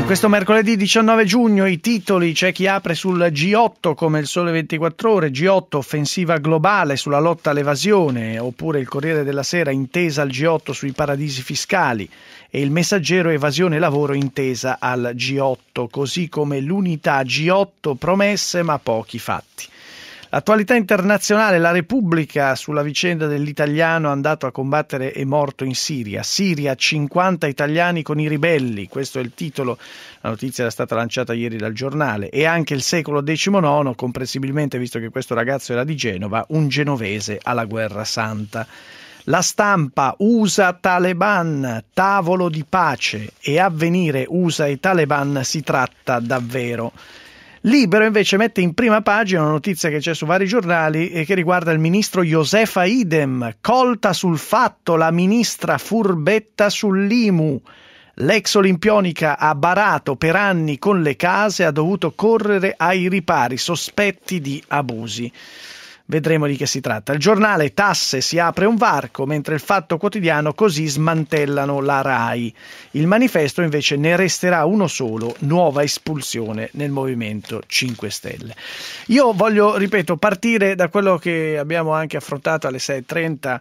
Questo mercoledì 19 giugno i titoli: c'è chi apre sul G8 come il Sole 24 Ore, G8 offensiva globale sulla lotta all'evasione, oppure il Corriere della Sera intesa al G8 sui paradisi fiscali, e il Messaggero evasione e lavoro intesa al G8, così come l'Unità G8 promesse ma pochi fatti. L'attualità internazionale, la Repubblica sulla vicenda dell'italiano andato a combattere e morto in Siria. Siria, 50 italiani con i ribelli, questo è il titolo, la notizia era stata lanciata ieri dal giornale. E anche il secolo XIX, comprensibilmente visto che questo ragazzo era di Genova, un genovese alla guerra santa. La Stampa, USA-Taliban, tavolo di pace, e Avvenire, USA e Taliban si tratta davvero. Libero invece mette in prima pagina una notizia che c'è su vari giornali e che riguarda il ministro Josefa Idem, colta sul fatto la ministra furbetta sull'IMU. L'ex olimpionica ha barato per anni con le case, ha dovuto correre ai ripari, sospetti di abusi. Vedremo di che si tratta. Il giornale, tasse, si apre un varco, mentre il Fatto Quotidiano, così smantellano la RAI. Il Manifesto invece ne resterà uno solo, nuova espulsione nel Movimento 5 Stelle. Io voglio, ripeto, partire da quello che abbiamo anche affrontato alle 6:30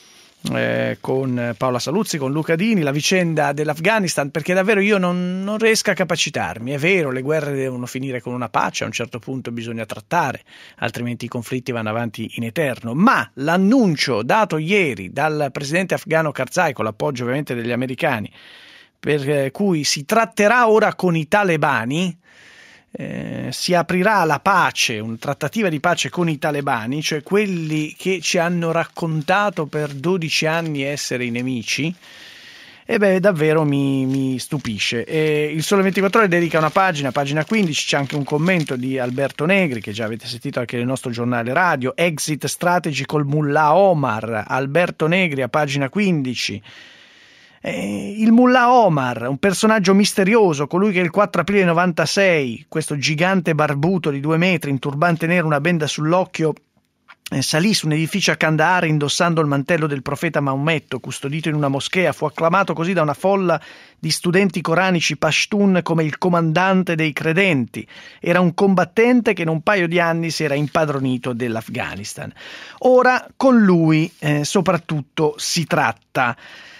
con Paola Saluzzi, con Luca Dini, la vicenda dell'Afghanistan, perché davvero io non riesco a capacitarmi. È vero, le guerre devono finire con una pace, a un certo punto bisogna trattare, altrimenti i conflitti vanno avanti in eterno, ma l'annuncio dato ieri dal presidente afghano Karzai, con l'appoggio ovviamente degli americani, per cui si tratterà ora con i talebani, si aprirà la pace, una trattativa di pace con i talebani, cioè quelli che ci hanno raccontato per 12 anni essere i nemici. E beh, davvero mi stupisce. Il Sole 24 Ore dedica una pagina 15, c'è anche un commento di Alberto Negri, che già avete sentito anche nel nostro giornale radio, exit strategy col Mullah Omar. Alberto Negri a pagina 15. Il Mullah Omar, un personaggio misterioso, colui che il 4 aprile 96, questo gigante barbuto di 2 metri, in turbante nero, una benda sull'occhio, salì su un edificio a Kandahar indossando il mantello del profeta Maometto, custodito in una moschea. Fu acclamato così da una folla di studenti coranici pashtun come il comandante dei credenti. Era un combattente che in un paio di anni si era impadronito dell'Afghanistan. Ora con lui soprattutto si tratta.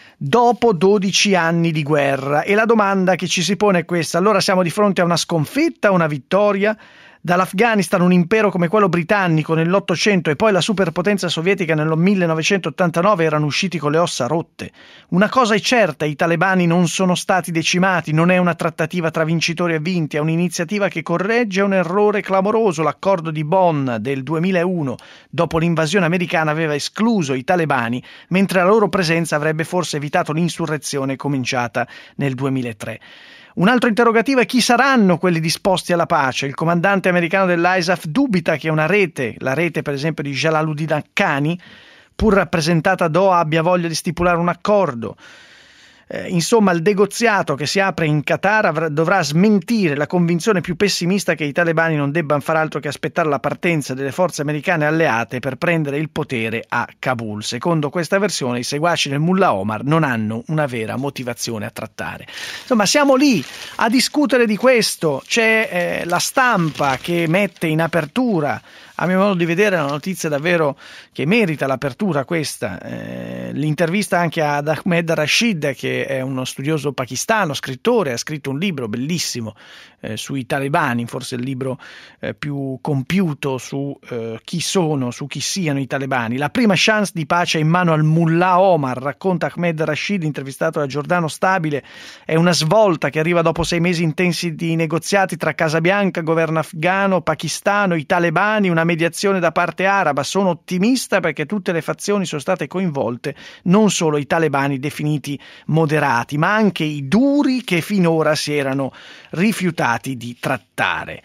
Dopo 12 anni di guerra, e la domanda che ci si pone è questa: allora siamo di fronte a una sconfitta o una vittoria? Dall'Afghanistan un impero come quello britannico nell'800 e poi la superpotenza sovietica nel 1989 erano usciti con le ossa rotte. Una cosa è certa: i talebani non sono stati decimati, non è una trattativa tra vincitori e vinti, è un'iniziativa che corregge un errore clamoroso. L'accordo di Bonn del 2001, dopo l'invasione americana, aveva escluso i talebani, mentre la loro presenza avrebbe forse evitato l'insurrezione cominciata nel 2003. Un altro interrogativo è: chi saranno quelli disposti alla pace? Il comandante americano dell'ISAF dubita che una rete, la rete per esempio di Jalaluddin Haqqani, pur rappresentata a Doha, abbia voglia di stipulare un accordo. Insomma, il negoziato che si apre in Qatar dovrà smentire la convinzione più pessimista che i talebani non debbano far altro che aspettare la partenza delle forze americane alleate per prendere il potere a Kabul. Secondo questa versione, i seguaci del Mullah Omar non hanno una vera motivazione a trattare. Insomma, siamo lì a discutere di questo. C'è la Stampa che mette in apertura, a mio modo di vedere, una notizia davvero che merita l'apertura questa, l'intervista anche ad Ahmed Rashid, che è uno studioso pakistano, scrittore, ha scritto un libro bellissimo sui talebani, forse il libro più compiuto su chi sono, su chi siano i talebani. La prima chance di pace è in mano al Mullah Omar, racconta Ahmed Rashid, intervistato da Giordano Stabile. È una svolta che arriva dopo 6 mesi intensi di negoziati tra Casa Bianca, governo afghano, pakistano, i talebani, una mediazione da parte araba. Sono ottimista perché tutte le fazioni sono state coinvolte, non solo i talebani definiti moderati, ma anche i duri che finora si erano rifiutati di trattare.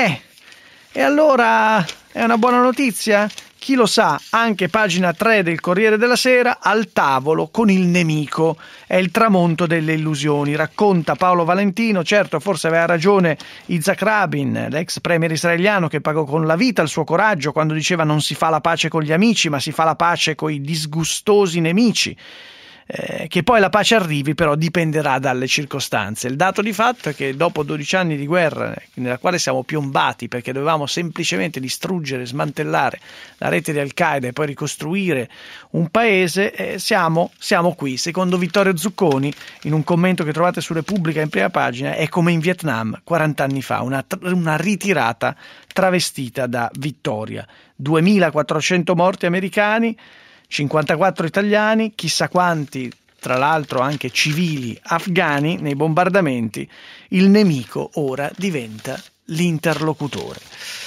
E allora è una buona notizia? Chi lo sa, anche pagina 3 del Corriere della Sera, al tavolo con il nemico. È il tramonto delle illusioni, racconta Paolo Valentino. Certo, forse aveva ragione Yitzhak Rabin, l'ex premier israeliano, che pagò con la vita il suo coraggio quando diceva: non si fa la pace con gli amici, ma si fa la pace con i disgustosi nemici. Che poi la pace arrivi però dipenderà dalle circostanze. Il dato di fatto è che dopo 12 anni di guerra nella quale siamo piombati perché dovevamo semplicemente distruggere, smantellare la rete di Al-Qaeda e poi ricostruire un paese, siamo qui. Secondo Vittorio Zucconi, in un commento che trovate su Repubblica in prima pagina, è come in Vietnam 40 anni fa, una ritirata travestita da vittoria. 2400 morti americani, 54 italiani, chissà quanti, tra l'altro anche civili afghani nei bombardamenti. Il nemico ora diventa l'interlocutore.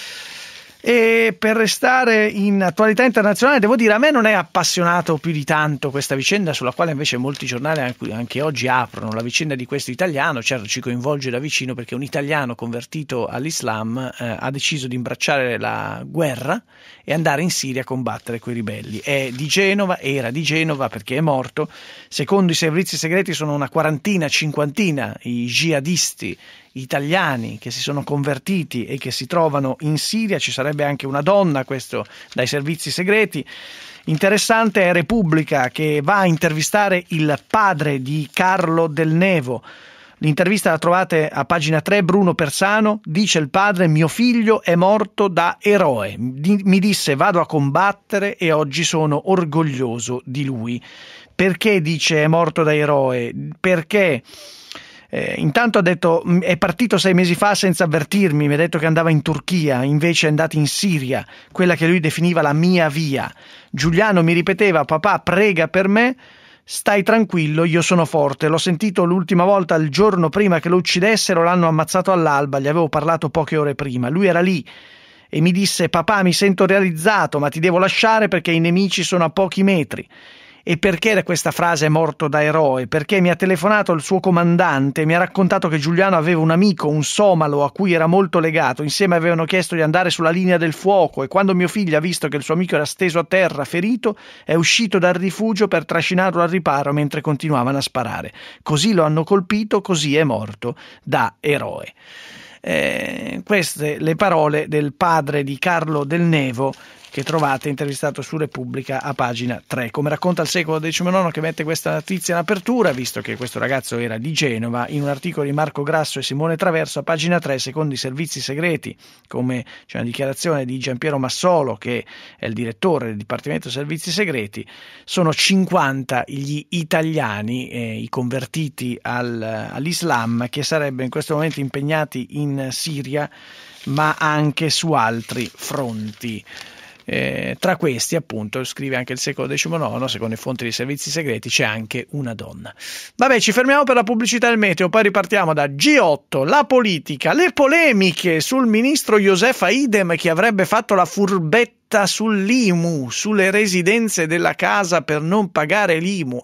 E per restare in attualità internazionale, devo dire, a me non è appassionato più di tanto questa vicenda, sulla quale invece molti giornali anche oggi aprono, la vicenda di questo italiano. Certo, ci coinvolge da vicino perché un italiano convertito all'Islam ha deciso di imbracciare la guerra e andare in Siria a combattere quei ribelli. Era di Genova perché è morto. Secondo i servizi segreti sono una quarantina, cinquantina i jihadisti italiani che si sono convertiti e che si trovano in Siria. Ci sarebbe anche una donna, questo dai servizi segreti. Interessante è Repubblica che va a intervistare il padre di Carlo Del Nevo. L'intervista la trovate a pagina 3, Bruno Persano. Dice il padre: mio figlio è morto da eroe, mi disse vado a combattere e oggi sono orgoglioso di lui. Perché dice è morto da eroe? Perché intanto ha detto è partito 6 mesi fa senza avvertirmi, mi ha detto che andava in Turchia, invece è andato in Siria, quella che lui definiva la mia via. Giuliano mi ripeteva: papà, prega per me, stai tranquillo, io sono forte. L'ho sentito l'ultima volta il giorno prima che lo uccidessero, l'hanno ammazzato all'alba, gli avevo parlato poche ore prima, lui era lì e mi disse: papà, mi sento realizzato, ma ti devo lasciare perché i nemici sono a pochi metri. E perché questa frase è morto da eroe? Perché mi ha telefonato il suo comandante, mi ha raccontato che Giuliano aveva un amico, un somalo, a cui era molto legato. Insieme avevano chiesto di andare sulla linea del fuoco e quando mio figlio ha visto che il suo amico era steso a terra, ferito, è uscito dal rifugio per trascinarlo al riparo mentre continuavano a sparare. Così lo hanno colpito, così è morto da eroe. Queste le parole del padre di Carlo Del Nevo, che trovate intervistato su Repubblica a pagina 3. Come racconta il Secolo XIX, che mette questa notizia in apertura, visto che questo ragazzo era di Genova, in un articolo di Marco Grasso e Simone Traverso a pagina 3, secondo i servizi segreti, come c'è una dichiarazione di Giampiero Massolo, che è il direttore del Dipartimento dei Servizi Segreti, sono 50 gli italiani, i convertiti all'Islam, che sarebbero in questo momento impegnati in Siria, ma anche su altri fronti. Tra questi, appunto, scrive anche il Secolo XIX, secondo le fonti dei servizi segreti c'è anche una donna. Vabbè, ci fermiamo per la pubblicità del meteo, poi ripartiamo da G8, la politica, le polemiche sul ministro Josefa Idem che avrebbe fatto la furbetta sull'IMU, sulle residenze della casa per non pagare l'IMU.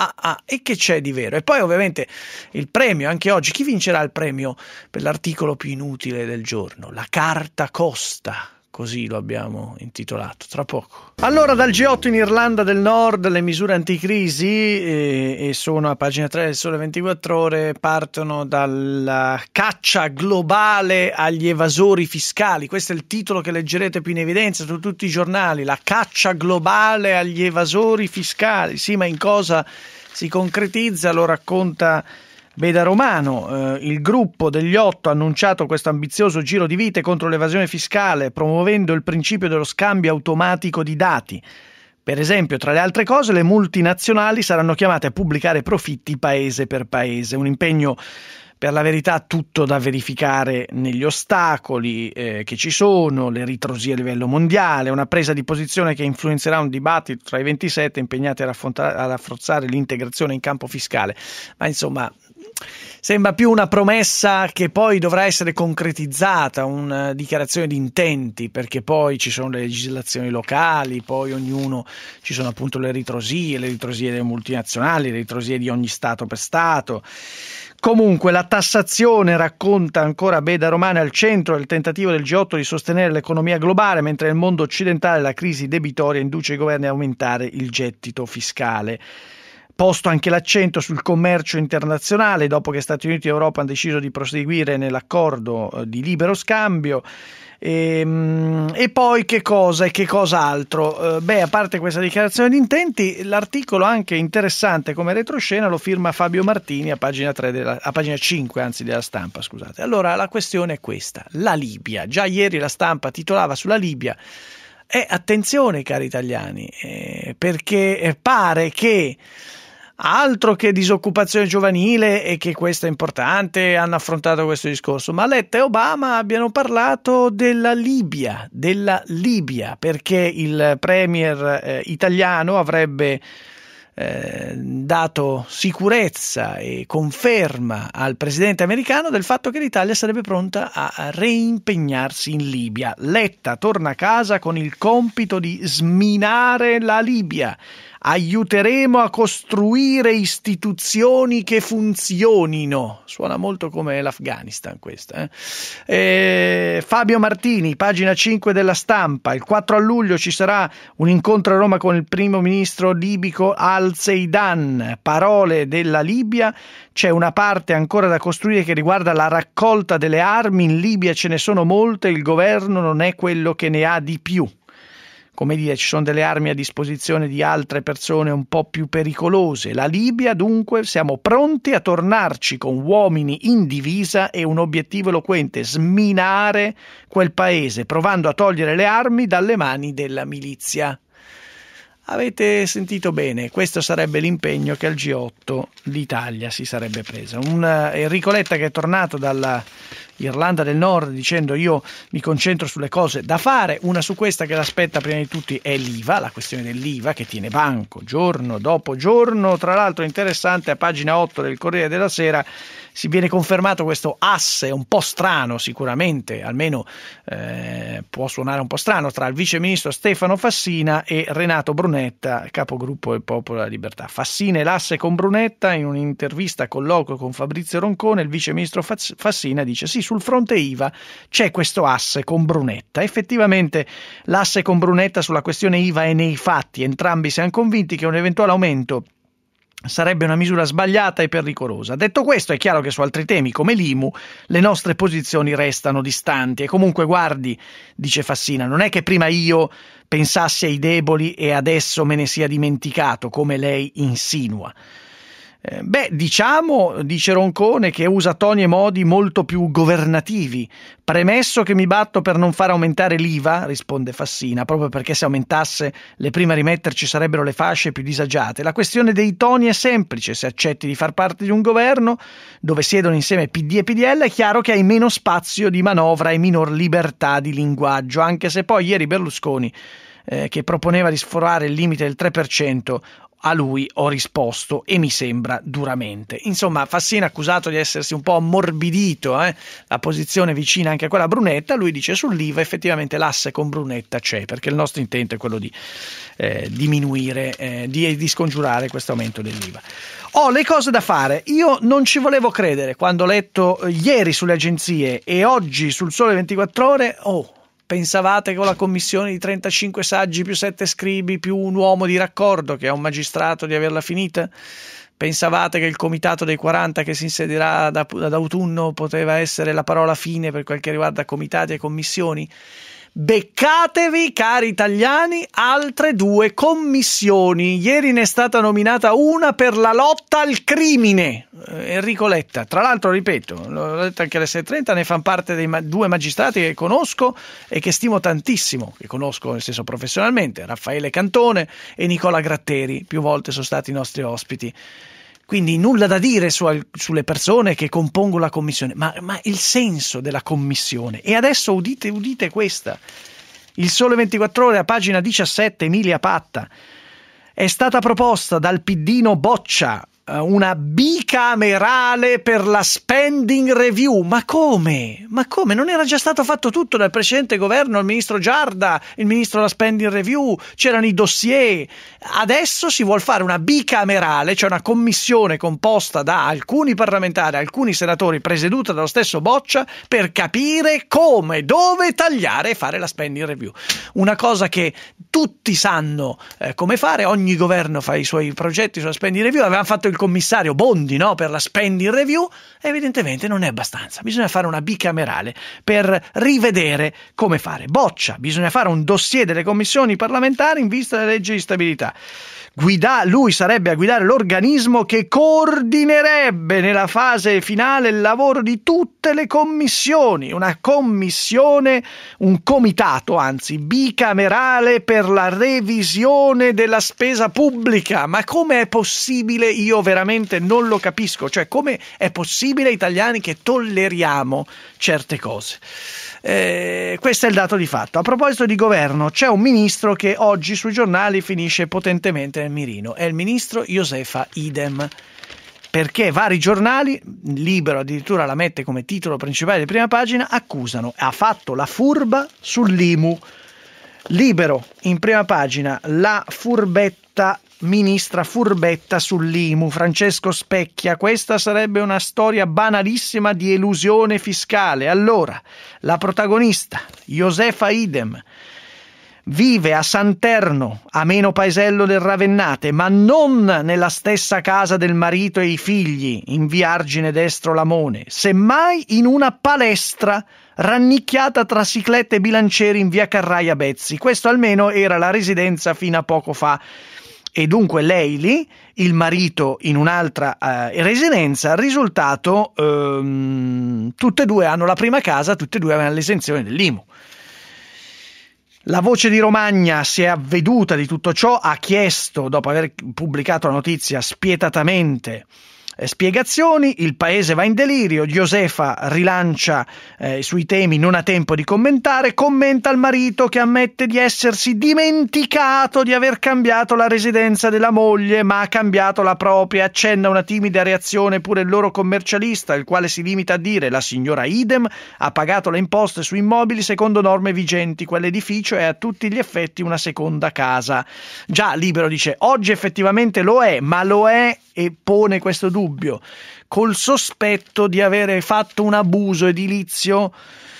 E che c'è di vero? E poi ovviamente il premio, anche oggi, chi vincerà il premio per l'articolo più inutile del giorno? La carta costa. Così lo abbiamo intitolato, tra poco. Allora, dal G8 in Irlanda del Nord le misure anticrisi, e sono a pagina 3 del Sole 24 Ore, partono dalla caccia globale agli evasori fiscali. Questo è il titolo che leggerete più in evidenza su tutti i giornali, la caccia globale agli evasori fiscali. Sì, ma in cosa si concretizza? Lo racconta Beda Romano. Il gruppo degli 8 ha annunciato questo ambizioso giro di vite contro l'evasione fiscale, promuovendo il principio dello scambio automatico di dati. Per esempio, tra le altre cose, le multinazionali saranno chiamate a pubblicare profitti paese per paese, un impegno per la verità tutto da verificare negli ostacoli che ci sono, le ritrosie a livello mondiale, una presa di posizione che influenzerà un dibattito tra i 27 impegnati ad affrontare l'integrazione in campo fiscale. Ma insomma, sembra più una promessa che poi dovrà essere concretizzata, una dichiarazione di intenti, perché poi ci sono le legislazioni locali, poi ognuno, ci sono appunto le ritrosie delle multinazionali, le ritrosie di ogni Stato per Stato. Comunque la tassazione, racconta ancora Beda Romano, è al centro del tentativo del G8 di sostenere l'economia globale, mentre nel mondo occidentale la crisi debitoria induce i governi a aumentare il gettito fiscale. posto anche l'accento sul commercio internazionale dopo che Stati Uniti e Europa hanno deciso di proseguire nell'accordo di libero scambio. E poi che cosa e che cos'altro? A parte questa dichiarazione di intenti, l'articolo anche interessante come retroscena lo firma Fabio Martini a pagina 5 anzi della Stampa, scusate. Allora la questione è questa: la Libia. Già ieri la Stampa titolava sulla Libia. Attenzione cari italiani, perché pare che altro che disoccupazione giovanile, e che questo è importante, hanno affrontato questo discorso, ma Letta e Obama abbiano parlato della Libia, perché il premier italiano avrebbe dato sicurezza e conferma al presidente americano del fatto che l'Italia sarebbe pronta a reimpegnarsi in Libia. Letta torna a casa con il compito di sminare la Libia. Aiuteremo a costruire istituzioni che funzionino. Suona molto come l'Afghanistan questa. Fabio Martini, pagina 5 della Stampa. Il 4 luglio ci sarà un incontro a Roma con il primo ministro libico Al-Zeidan. Parole della Libia. C'è una parte ancora da costruire che riguarda la raccolta delle armi. In Libia ce ne sono molte, il governo non è quello che ne ha di più. Come dire, ci sono delle armi a disposizione di altre persone un po' più pericolose. La Libia, dunque, siamo pronti a tornarci con uomini in divisa e un obiettivo eloquente: sminare quel paese, provando a togliere le armi dalle mani della milizia. Avete sentito bene, questo sarebbe l'impegno che al G8 l'Italia si sarebbe presa. Enrico Letta, che è tornato dalla Irlanda del Nord dicendo: io mi concentro sulle cose da fare, una su questa che l'aspetta prima di tutti è l'IVA, la questione dell'IVA che tiene banco giorno dopo giorno. Tra l'altro interessante, a pagina 8 del Corriere della Sera si viene confermato questo asse un po' strano, sicuramente, almeno può suonare un po' strano, tra il vice ministro Stefano Fassina e Renato Brunetta, capogruppo del Popolo della Libertà. Fassina è l'asse con Brunetta. In un'intervista colloquio con Fabrizio Roncone, il vice ministro Fassina dice: sì, sul fronte IVA c'è questo asse con Brunetta. Effettivamente l'asse con Brunetta sulla questione IVA è nei fatti. Entrambi siamo convinti che un eventuale aumento sarebbe una misura sbagliata e pericolosa. Detto questo, è chiaro che su altri temi come l'IMU le nostre posizioni restano distanti. E comunque guardi, dice Fassina, non è che prima io pensassi ai deboli e adesso me ne sia dimenticato, come lei insinua. Diciamo, dice Roncone, che usa toni e modi molto più governativi. Premesso che mi batto per non far aumentare l'IVA, risponde Fassina, proprio perché se aumentasse le prime a rimetterci sarebbero le fasce più disagiate. La questione dei toni è semplice: se accetti di far parte di un governo dove siedono insieme PD e PDL, è chiaro che hai meno spazio di manovra e minor libertà di linguaggio, anche se poi ieri Berlusconi, che proponeva di sforare il limite del 3%, a lui ho risposto, e mi sembra duramente. Insomma, Fassina accusato di essersi un po' ammorbidito, la posizione vicina anche a quella a Brunetta. Lui dice: sull'IVA effettivamente l'asse con Brunetta c'è, perché il nostro intento è quello di diminuire, di scongiurare questo aumento dell'IVA. Le cose da fare. Io non ci volevo credere quando ho letto ieri sulle agenzie e oggi sul Sole 24 Ore. Pensavate che con la commissione di 35 saggi più 7 scribi più un uomo di raccordo, che è un magistrato, di averla finita? Pensavate che il comitato dei 40 che si insedierà ad autunno poteva essere la parola fine per quel che riguarda comitati e commissioni? Beccatevi, cari italiani, altre 2 commissioni. Ieri ne è stata nominata una per la lotta al crimine, Enrico Letta. Tra l'altro, ripeto, l'ho detto anche alle 6:30, ne fanno parte dei 2 magistrati che conosco e che stimo tantissimo, che conosco nel senso professionalmente: Raffaele Cantone e Nicola Gratteri. Più volte sono stati i nostri ospiti. Quindi nulla da dire sulle persone che compongono la commissione, ma il senso della commissione. E adesso udite questa. Il Sole 24 Ore, a pagina 17, Emilia Patta. È stata proposta dal piddino Boccia una bicamerale per la spending review. Ma come? Ma come? Non era già stato fatto tutto dal precedente governo, il ministro Giarda, il ministro della spending review, c'erano i dossier. Adesso si vuol fare una bicamerale, cioè una commissione composta da alcuni parlamentari, alcuni senatori, presieduta dallo stesso Boccia, per capire come, dove tagliare e fare la spending review. Una cosa che tutti sanno come fare, ogni governo fa i suoi progetti sulla spending review. Avevamo fatto il commissario Bondi, no, per la spending review. Evidentemente non è abbastanza, bisogna fare una bicamerale per rivedere come fare. Boccia, bisogna fare un dossier delle commissioni parlamentari in vista della legge di stabilità. Lui sarebbe a guidare l'organismo che coordinerebbe nella fase finale il lavoro di tutte le commissioni, una commissione, un comitato anzi bicamerale per la revisione della spesa pubblica. Ma come è possibile? Io veramente non lo capisco, cioè come è possibile, italiani, che tolleriamo certe cose? Questo è il dato di fatto. A proposito di governo, c'è un ministro che oggi sui giornali finisce potentemente nel mirino, è il ministro Josefa Idem, perché vari giornali, Libero addirittura la mette come titolo principale di prima pagina, accusano, ha fatto la furba sull'IMU. Libero in prima pagina, la furbetta, ministra furbetta sull'IMU, Francesco Specchia. Questa sarebbe una storia banalissima di elusione fiscale. Allora, la protagonista, Josefa Idem, vive a Santerno, a Meno Paesello del Ravennate, ma non nella stessa casa del marito e i figli, in via Argine Destro Lamone, semmai in una palestra rannicchiata tra ciclette e bilancieri in via Carraia Bezzi. Questo almeno era la residenza fino a poco fa. E dunque lei lì, il marito in un'altra residenza. Il risultato, tutte e due hanno la prima casa, tutte e due avevano l'esenzione dell'IMU. La Voce di Romagna si è avveduta di tutto ciò, ha chiesto, dopo aver pubblicato la notizia, spietatamente spiegazioni. Il paese va in delirio. Josefa rilancia sui temi, non ha tempo di commentare, commenta il marito che ammette di essersi dimenticato di aver cambiato la residenza della moglie, ma ha cambiato la propria. Accenna una timida reazione pure il loro commercialista, il quale si limita a dire: la signora Idem ha pagato le imposte su immobili secondo norme vigenti, quell'edificio è a tutti gli effetti una seconda casa. Già, Libero dice: oggi effettivamente lo è, ma lo è, e pone questo dubbio, col sospetto di avere fatto un abuso edilizio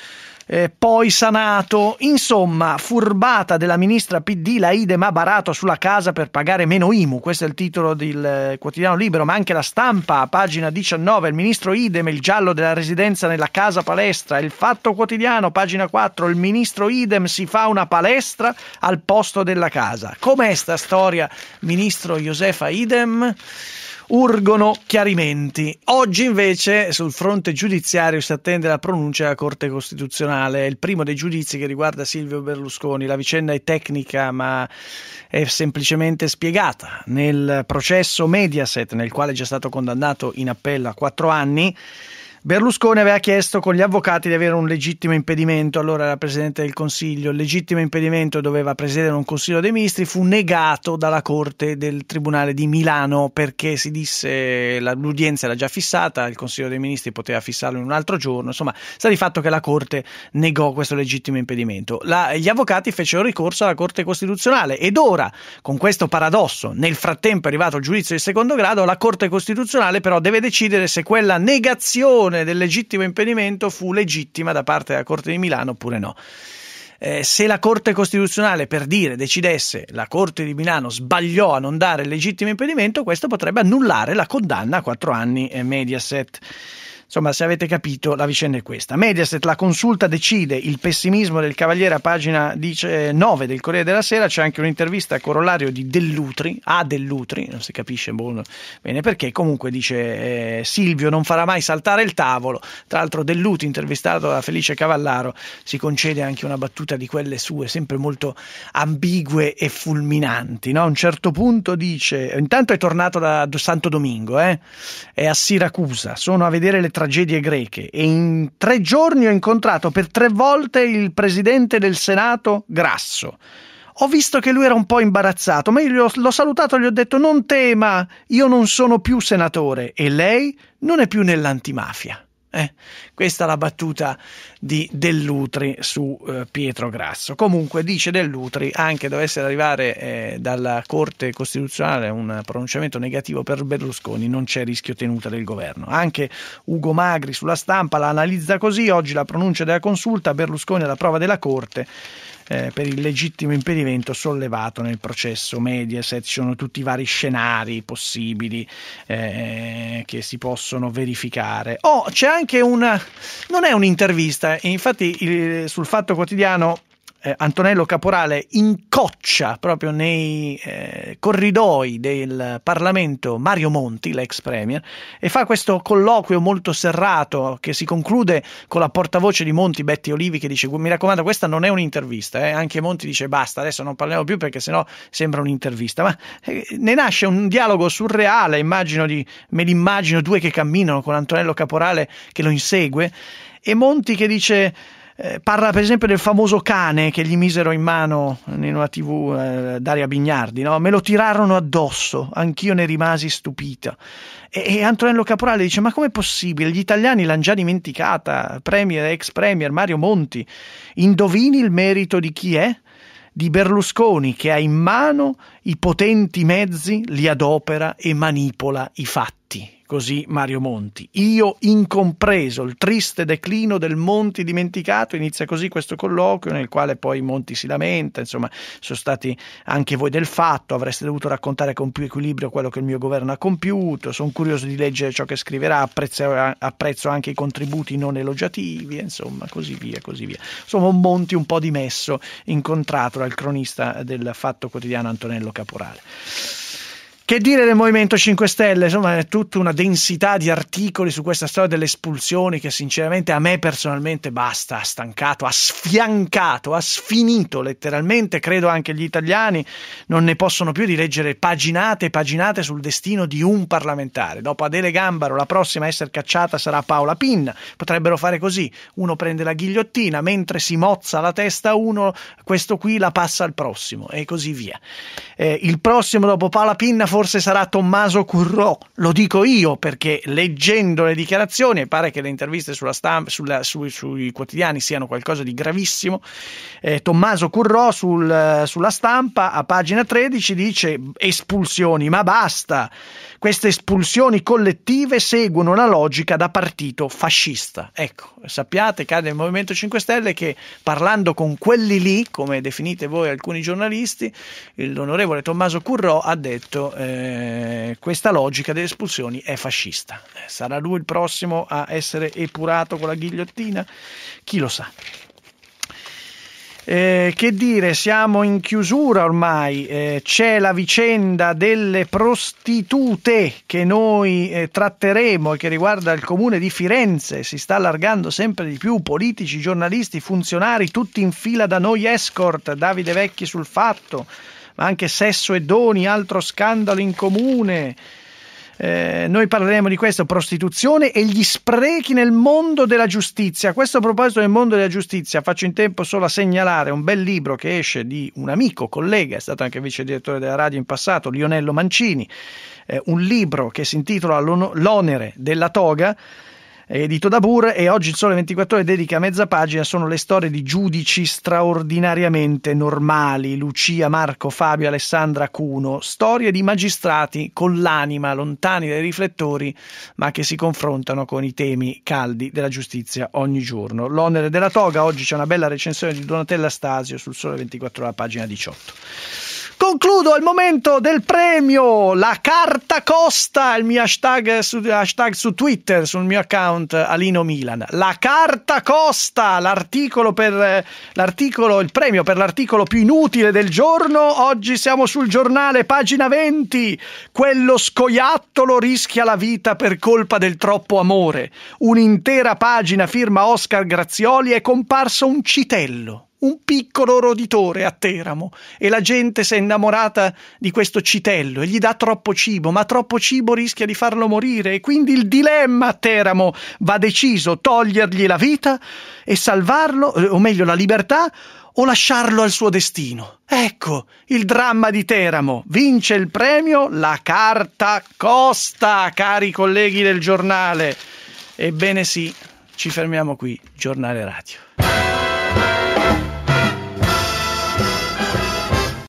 poi sanato. Insomma, furbata della ministra PD, la Idem ha barato sulla casa per pagare meno IMU. Questo è il titolo del quotidiano Libero, ma anche La Stampa, pagina 19, il ministro Idem, il giallo della residenza nella casa palestra. Il Fatto Quotidiano, pagina 4, il ministro Idem si fa una palestra al posto della casa. Com'è sta storia, ministro Josefa Idem? Urgono chiarimenti. Oggi invece sul fronte giudiziario si attende la pronuncia della Corte Costituzionale. È il primo dei giudizi che riguarda Silvio Berlusconi. La vicenda è tecnica, ma è semplicemente spiegata. Nel processo Mediaset, nel quale è già stato condannato in appello a 4 anni, Berlusconi aveva chiesto con gli avvocati di avere un legittimo impedimento. Allora era Presidente del Consiglio, il legittimo impedimento doveva presiedere un Consiglio dei Ministri, fu negato dalla Corte del Tribunale di Milano perché si disse l'udienza era già fissata, il Consiglio dei Ministri poteva fissarlo in un altro giorno. Insomma, sta di fatto che la Corte negò questo legittimo impedimento. Gli avvocati fecero ricorso alla Corte Costituzionale ed ora, con questo paradosso, nel frattempo è arrivato il giudizio di secondo grado. La Corte Costituzionale però deve decidere se quella negazione del legittimo impedimento fu legittima da parte della Corte di Milano oppure no. Se la Corte Costituzionale, per dire, decidesse la Corte di Milano sbagliò a non dare il legittimo impedimento, questo potrebbe annullare la condanna a 4 anni Mediaset. Insomma, se avete capito, la vicenda è questa. Mediaset, la consulta decide, il pessimismo del Cavaliere, a pagina 9 del Corriere della Sera. C'è anche un'intervista a corollario di Dell'Utri, non si capisce bene perché, comunque dice Silvio non farà mai saltare il tavolo. Tra l'altro Dell'Utri, intervistato da Felice Cavallaro, si concede anche una battuta di quelle sue, sempre molto ambigue e fulminanti, no? A un certo punto dice, intanto è tornato da Santo Domingo, è a Siracusa, sono a vedere le tragedie greche e in 3 giorni ho incontrato per 3 volte il presidente del Senato Grasso. ho visto che lui era un po' imbarazzato, ma io l'ho salutato e gli ho detto: non tema, io non sono più senatore e lei non è più nell'antimafia. Questa è la battuta di Dell'Utri su Pietro Grasso. Comunque, dice Dell'Utri, anche dovesse arrivare dalla Corte Costituzionale un pronunciamento negativo per Berlusconi, non c'è rischio tenuta del governo. Anche Ugo Magri sulla Stampa la analizza così: oggi la pronuncia della Consulta, Berlusconi alla prova della Corte per il legittimo impedimento sollevato nel processo Mediaset. Ci sono tutti i vari scenari possibili che si possono verificare. C'è anche non è un'intervista, infatti sul Fatto Quotidiano Antonello Caporale incoccia proprio nei corridoi del Parlamento Mario Monti, l'ex premier, e fa questo colloquio molto serrato che si conclude con la portavoce di Monti, Betty Olivi, che dice: mi raccomando, questa non è un'intervista. Anche Monti dice: basta, adesso non parliamo più perché sennò sembra un'intervista. Ma ne nasce un dialogo surreale, me l'immagino due che camminano con Antonello Caporale che lo insegue, e Monti che dice... parla per esempio del famoso cane che gli misero in mano in una TV Daria Bignardi, no? Me lo tirarono addosso, anch'io ne rimasi stupita. E Antonello Caporale dice: ma com'è possibile? Gli italiani l'hanno già dimenticata, ex premier Mario Monti. Indovini il merito di chi è? Di Berlusconi, che ha in mano i potenti mezzi, li adopera e manipola i fatti. Così Mario Monti. Io incompreso, il triste declino del Monti dimenticato. Inizia così questo colloquio, nel quale poi Monti si lamenta. Insomma, sono stati anche voi del Fatto, avreste dovuto raccontare con più equilibrio quello che il mio governo ha compiuto. Sono curioso di leggere ciò che scriverà, apprezzo anche i contributi non elogiativi, insomma, così via, così via. Insomma, un Monti un po' dimesso, incontrato dal cronista del Fatto Quotidiano Antonello Caporale. Che dire del Movimento 5 Stelle? Insomma, è tutta una densità di articoli su questa storia delle espulsioni che sinceramente a me personalmente basta, ha stancato, ha sfiancato, ha sfinito letteralmente. Credo anche gli italiani non ne possono più di leggere paginate e paginate sul destino di un parlamentare. Dopo Adele Gambaro, la prossima a essere cacciata sarà Paola Pinna. Potrebbero fare così: uno prende la ghigliottina, mentre si mozza la testa uno, questo qui la passa al prossimo, e così via. Il prossimo dopo Paola Pinna forse sarà Tommaso Currò, lo dico io perché leggendo le dichiarazioni pare che le interviste sulla stampa, sui quotidiani siano qualcosa di gravissimo. Tommaso Currò sulla Stampa a pagina 13 dice: espulsioni, ma basta, queste espulsioni collettive seguono una logica da partito fascista. Ecco, sappiate, cade il Movimento 5 Stelle, che parlando con quelli lì, come definite voi alcuni giornalisti, l'onorevole Tommaso Currò ha detto questa logica delle espulsioni è fascista. Sarà lui il prossimo a essere epurato con la ghigliottina? Chi lo sa. Che dire, siamo in chiusura ormai. C'è la vicenda delle prostitute che noi tratteremo e che riguarda il comune di Firenze. Si sta allargando sempre di più, politici, giornalisti, funzionari, tutti in fila da noi escort. Davide Vecchi sul Fatto. Ma anche sesso e doni, altro scandalo in comune. Noi parleremo di questo, prostituzione e gli sprechi nel mondo della giustizia. A questo proposito del mondo della giustizia faccio in tempo solo a segnalare un bel libro che esce di un amico, collega, è stato anche vice direttore della radio in passato, Lionello Mancini, un libro che si intitola L'onere della toga, edito da Bur, e oggi il Sole 24 Ore dedica mezza pagina. Sono le storie di giudici straordinariamente normali: Lucia, Marco, Fabio, Alessandra, Cuno. Storie di magistrati con l'anima lontani dai riflettori, ma che si confrontano con i temi caldi della giustizia ogni giorno. L'onere della toga. Oggi c'è una bella recensione di Donatella Stasio sul Sole 24 Ore, pagina 18. Concludo al momento del premio. La carta costa, il mio hashtag su Twitter, sul mio account Alino Milan. La carta costa, il premio per l'articolo più inutile del giorno. Oggi siamo sul Giornale, pagina 20. Quello scoiattolo rischia la vita per colpa del troppo amore. Un'intera pagina, firma Oscar Grazioli, è comparso un citello. un piccolo roditore a Teramo e la gente si è innamorata di questo citello e gli dà troppo cibo, ma troppo cibo rischia di farlo morire e quindi il dilemma a Teramo va deciso: togliergli la vita e salvarlo, o meglio la libertà, o lasciarlo al suo destino. Ecco il dramma di Teramo. Vince il premio la carta Costa, cari colleghi del giornale. Ebbene sì, ci fermiamo qui. Giornale Radio.